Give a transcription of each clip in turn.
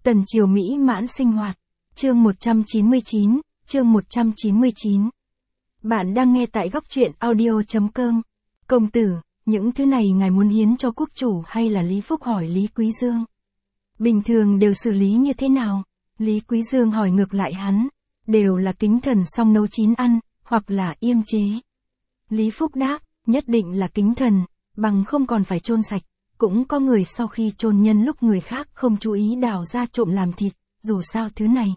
Tần triều mỹ mãn sinh hoạt. Chương 199, chương 199. Bạn đang nghe tại góc truyện audio.com. Công tử, những thứ này ngài muốn hiến cho quốc chủ hay là Lý Phúc, hỏi Lý Quý Dương. Bình thường đều xử lý như thế nào? Lý Quý Dương hỏi ngược lại hắn. Đều là kính thần xong nấu chín ăn, hoặc là yêm chế. Lý Phúc đáp, nhất định là kính thần, bằng không còn phải chôn sạch. Cũng có người sau khi chôn nhân lúc người khác không chú ý đào ra trộm làm thịt, dù sao thứ này.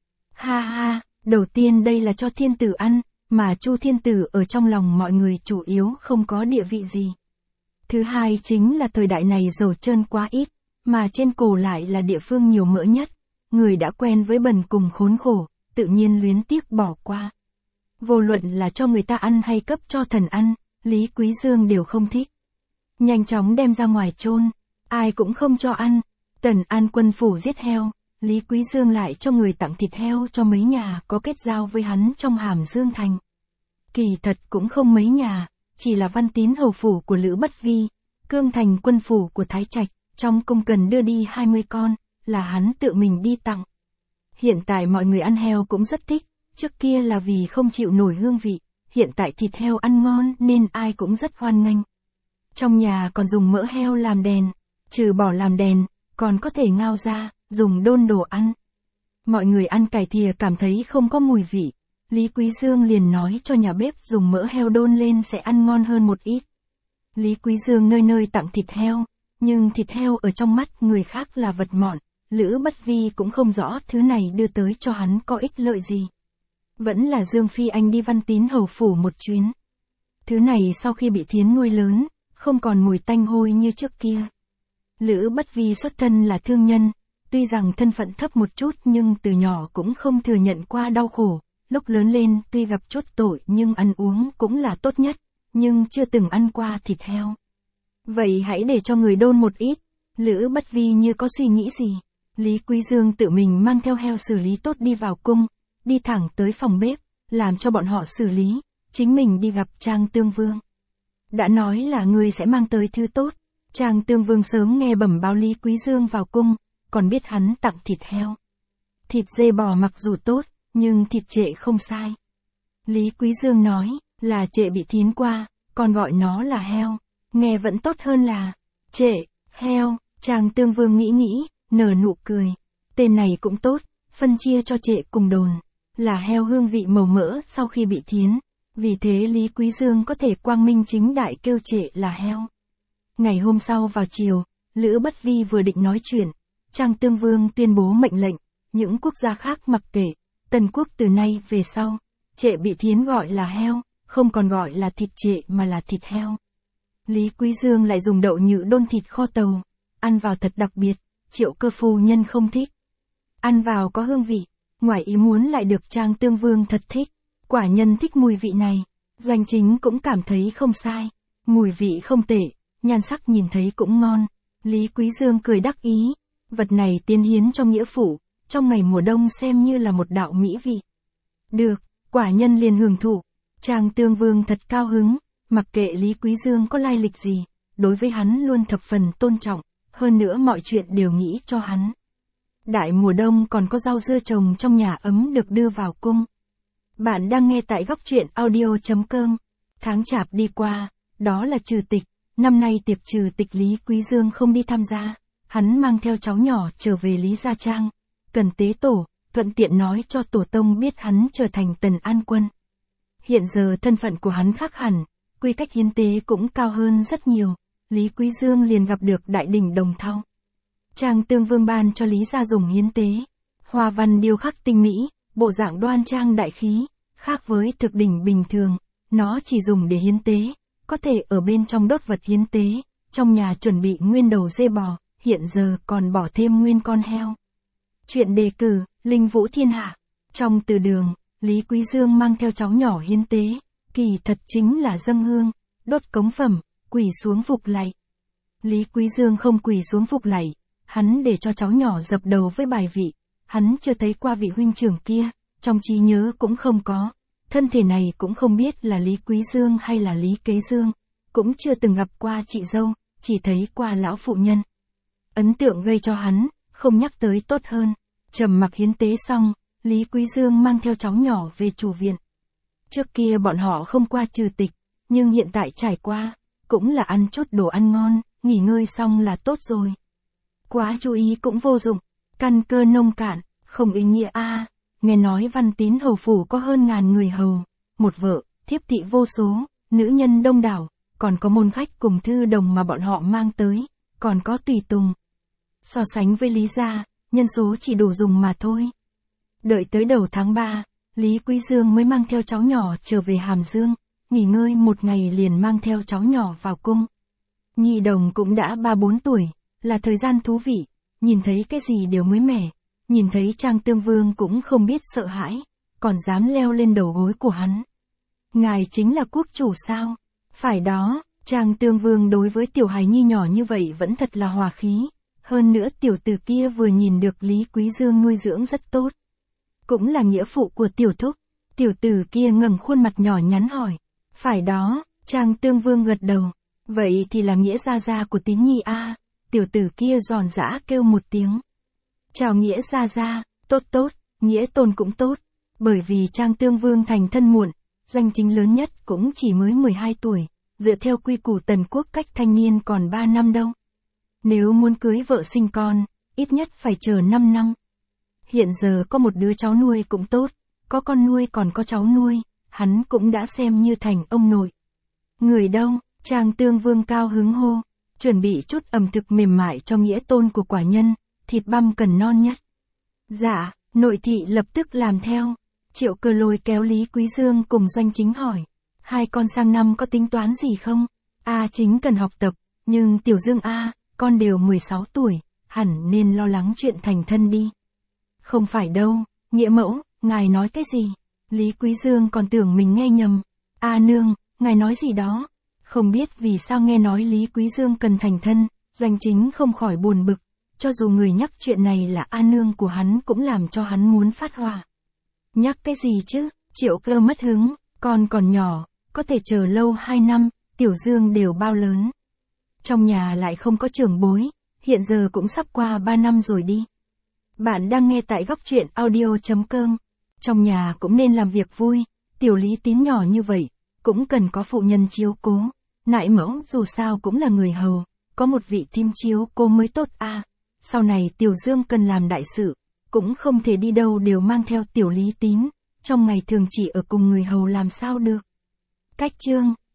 Ha ha, đầu tiên đây là cho thiên tử ăn, mà Chu thiên tử ở trong lòng mọi người chủ yếu không có địa vị gì. Thứ hai chính là thời đại này dầu trơn quá ít, mà trên cổ lại là địa phương nhiều mỡ nhất. Người đã quen với bần cùng khốn khổ, tự nhiên luyến tiếc bỏ qua. Vô luận là cho người ta ăn hay cấp cho thần ăn, Lý Quý Dương đều không thích. Nhanh chóng đem ra ngoài chôn, ai cũng không cho ăn. Tần An quân phủ giết heo, Lý Quý Dương lại cho người tặng thịt heo cho mấy nhà có kết giao với hắn trong Hàm Dương thành. Kỳ thật cũng không mấy nhà, chỉ là Văn Tín hầu phủ của Lữ Bất Vi, Cương Thành quân phủ của Thái Trạch, trong cung cần đưa đi 20 con, là hắn tự mình đi tặng. Hiện tại mọi người ăn heo cũng rất thích, trước kia là vì không chịu nổi hương vị, hiện tại thịt heo ăn ngon nên ai cũng rất hoan nghênh. Trong nhà còn dùng mỡ heo làm đèn, trừ bỏ làm đèn, còn có thể ngao ra, dùng đôn đồ ăn. Mọi người ăn cải thìa cảm thấy không có mùi vị, Lý Quý Dương liền nói cho nhà bếp dùng mỡ heo đôn lên sẽ ăn ngon hơn một ít. Lý Quý Dương nơi nơi tặng thịt heo, nhưng thịt heo ở trong mắt người khác là vật mọn, Lữ Bất Vi cũng không rõ thứ này đưa tới cho hắn có ích lợi gì. Vẫn là Dương Phi Anh đi Văn Tín hầu phủ một chuyến. Thứ này sau khi bị thiến nuôi lớn, không còn mùi tanh hôi như trước kia. Lữ Bất Vi xuất thân là thương nhân, tuy rằng thân phận thấp một chút nhưng từ nhỏ cũng không thừa nhận qua đau khổ, lúc lớn lên tuy gặp chút tội nhưng ăn uống cũng là tốt nhất, nhưng chưa từng ăn qua thịt heo. Vậy hãy để cho người đôn một ít, Lữ Bất Vi như có suy nghĩ gì. Lý Quý Dương tự mình mang theo heo xử lý tốt đi vào cung, đi thẳng tới phòng bếp, làm cho bọn họ xử lý, chính mình đi gặp Trang Tương Vương. Đã nói là người sẽ mang tới thứ tốt, Trang Tương Vương sớm nghe bẩm báo Lý Quý Dương vào cung, còn biết hắn tặng thịt heo. Thịt dê bò mặc dù tốt, nhưng thịt trệ không sai. Lý Quý Dương nói, là trệ bị thiến qua, còn gọi nó là heo, nghe vẫn tốt hơn là trệ, heo. Trang Tương Vương nghĩ, nở nụ cười. Tên này cũng tốt, phân chia cho trệ cùng đồn, là heo hương vị màu mỡ sau khi bị thiến. Vì thế Lý Quý Dương có thể quang minh chính đại kêu trệ là heo. Ngày hôm sau vào chiều, Lữ Bất Vi vừa định nói chuyện, Trang Tương Vương tuyên bố mệnh lệnh, những quốc gia khác mặc kệ, Tần quốc từ nay về sau, trệ bị thiến gọi là heo, không còn gọi là thịt trệ mà là thịt heo. Lý Quý Dương lại dùng đậu nhự đôn thịt kho tàu, ăn vào thật đặc biệt, Triệu Cơ phu nhân không thích. Ăn vào có hương vị, ngoài ý muốn lại được Trang Tương Vương thật thích. Quả nhân thích mùi vị này, Doanh Chính cũng cảm thấy không sai, mùi vị không tệ, nhan sắc nhìn thấy cũng ngon. Lý Quý Dương cười đắc ý, vật này tiến hiến trong nghĩa phủ, trong ngày mùa đông xem như là một đạo mỹ vị. Được, quả nhân liền hưởng thụ. Trang Tương Vương thật cao hứng, mặc kệ Lý Quý Dương có lai lịch gì, đối với hắn luôn thập phần tôn trọng, hơn nữa mọi chuyện đều nghĩ cho hắn. Đại mùa đông còn có rau dưa trồng trong nhà ấm được đưa vào cung. Bạn đang nghe tại góc truyện audio.com. Tháng chạp đi qua, đó là trừ tịch, năm nay tiệc trừ tịch Lý Quý Dương không đi tham gia, hắn mang theo cháu nhỏ trở về Lý Gia Trang, cần tế tổ, thuận tiện nói cho tổ tông biết hắn trở thành Tần An quân. Hiện giờ thân phận của hắn khác hẳn, quy cách hiến tế cũng cao hơn rất nhiều, Lý Quý Dương liền gặp được đại đỉnh Đồng Thau. Trang Tương Vương ban cho Lý Gia dùng hiến tế, hoa văn điêu khắc tinh mỹ, bộ dạng đoan trang đại khí, khác với thực đỉnh bình thường, nó chỉ dùng để hiến tế, có thể ở bên trong đốt vật hiến tế, trong nhà chuẩn bị nguyên đầu dê bò, hiện giờ còn bỏ thêm nguyên con heo. Chuyện đề cử, Linh Vũ Thiên Hạ. Trong từ đường, Lý Quý Dương mang theo cháu nhỏ hiến tế, kỳ thật chính là dâng hương, đốt cống phẩm, quỳ xuống phục lạy. Lý Quý Dương không quỳ xuống phục lạy, hắn để cho cháu nhỏ dập đầu với bài vị, hắn chưa thấy qua vị huynh trưởng kia, trong trí nhớ cũng không có, thân thể này cũng không biết là Lý Quý Dương hay là Lý Kế Dương, cũng chưa từng gặp qua chị dâu, chỉ thấy qua lão phụ nhân. Ấn tượng gây cho hắn, không nhắc tới tốt hơn. Trầm mặc hiến tế xong, Lý Quý Dương mang theo cháu nhỏ về chủ viện. Trước kia bọn họ không qua trừ tịch, nhưng hiện tại trải qua, cũng là ăn chút đồ ăn ngon, nghỉ ngơi xong là tốt rồi. Quá chú ý cũng vô dụng, căn cơ nông cạn, không ý nghĩa a. Nghe nói Văn Tín hầu phủ có hơn ngàn người hầu, một vợ, thiếp thị vô số, nữ nhân đông đảo, còn có môn khách cùng thư đồng mà bọn họ mang tới, còn có tùy tùng. So sánh với Lý gia, nhân số chỉ đủ dùng mà thôi. Đợi tới đầu tháng 3, Lý Quý Dương mới mang theo cháu nhỏ trở về Hàm Dương, nghỉ ngơi một ngày liền mang theo cháu nhỏ vào cung. Nhi đồng cũng đã 3-4 tuổi, là thời gian thú vị, nhìn thấy cái gì đều mới mẻ, nhìn thấy Trang Tương Vương cũng không biết sợ hãi, còn dám leo lên đầu gối của hắn. Ngài chính là quốc chủ sao? Phải đó, Trang Tương Vương đối với tiểu hài nhi nhỏ như vậy vẫn thật là hòa khí, hơn nữa tiểu tử kia vừa nhìn được Lý Quý Dương nuôi dưỡng rất tốt. Cũng là nghĩa phụ của tiểu thúc, tiểu tử kia ngẩng khuôn mặt nhỏ nhắn hỏi. Phải đó, Trang Tương Vương gật đầu, vậy thì là nghĩa gia gia của Tín Nhi a. Tiểu tử kia giòn giã kêu một tiếng. Chào nghĩa gia gia, tốt tốt, nghĩa tôn cũng tốt, bởi vì Trang Tương Vương thành thân muộn, danh chính lớn nhất cũng chỉ mới 12 tuổi, dựa theo quy củ Tần quốc cách thanh niên còn 3 năm đâu. Nếu muốn cưới vợ sinh con, ít nhất phải chờ 5 năm. Hiện giờ có một đứa cháu nuôi cũng tốt, có con nuôi còn có cháu nuôi, hắn cũng đã xem như thành ông nội. Người đâu, Trang Tương Vương cao hứng hô, chuẩn bị chút ẩm thực mềm mại cho nghĩa tôn của quả nhân, thịt băm cần non nhất. Dạ, nội thị lập tức làm theo. Triệu Cơ lôi kéo Lý Quý Dương cùng Doanh Chính hỏi, hai con sang năm có tính toán gì không? A Chính cần học tập, nhưng Tiểu Dương a, con đều 16 tuổi, hẳn nên lo lắng chuyện thành thân đi. Không phải đâu, nghĩa mẫu, ngài nói cái gì? Lý Quý Dương còn tưởng mình nghe nhầm. A nương, ngài nói gì đó? Không biết vì sao nghe nói Lý Quý Dương cần thành thân, Doanh Chính không khỏi buồn bực, cho dù người nhắc chuyện này là A nương của hắn cũng làm cho hắn muốn phát hỏa. Nhắc cái gì chứ? Triệu Cơ mất hứng, con còn nhỏ, có thể chờ lâu 2 năm, Tiểu Dương đều bao lớn. Trong nhà lại không có trưởng bối, hiện giờ cũng sắp qua 3 năm rồi đi. Bạn đang nghe tại góc truyện audio.com. Trong nhà cũng nên làm việc vui, Tiểu Lý Tín nhỏ như vậy, cũng cần có phụ nhân chiếu cố. Nại mẫu dù sao cũng là người hầu, có một vị thím chiếu cố mới tốt a. Sau này Tiểu Dương cần làm đại sự, cũng không thể đi đâu đều mang theo Tiểu Lý Tín, trong ngày thường chỉ ở cùng người hầu làm sao được. Cách chương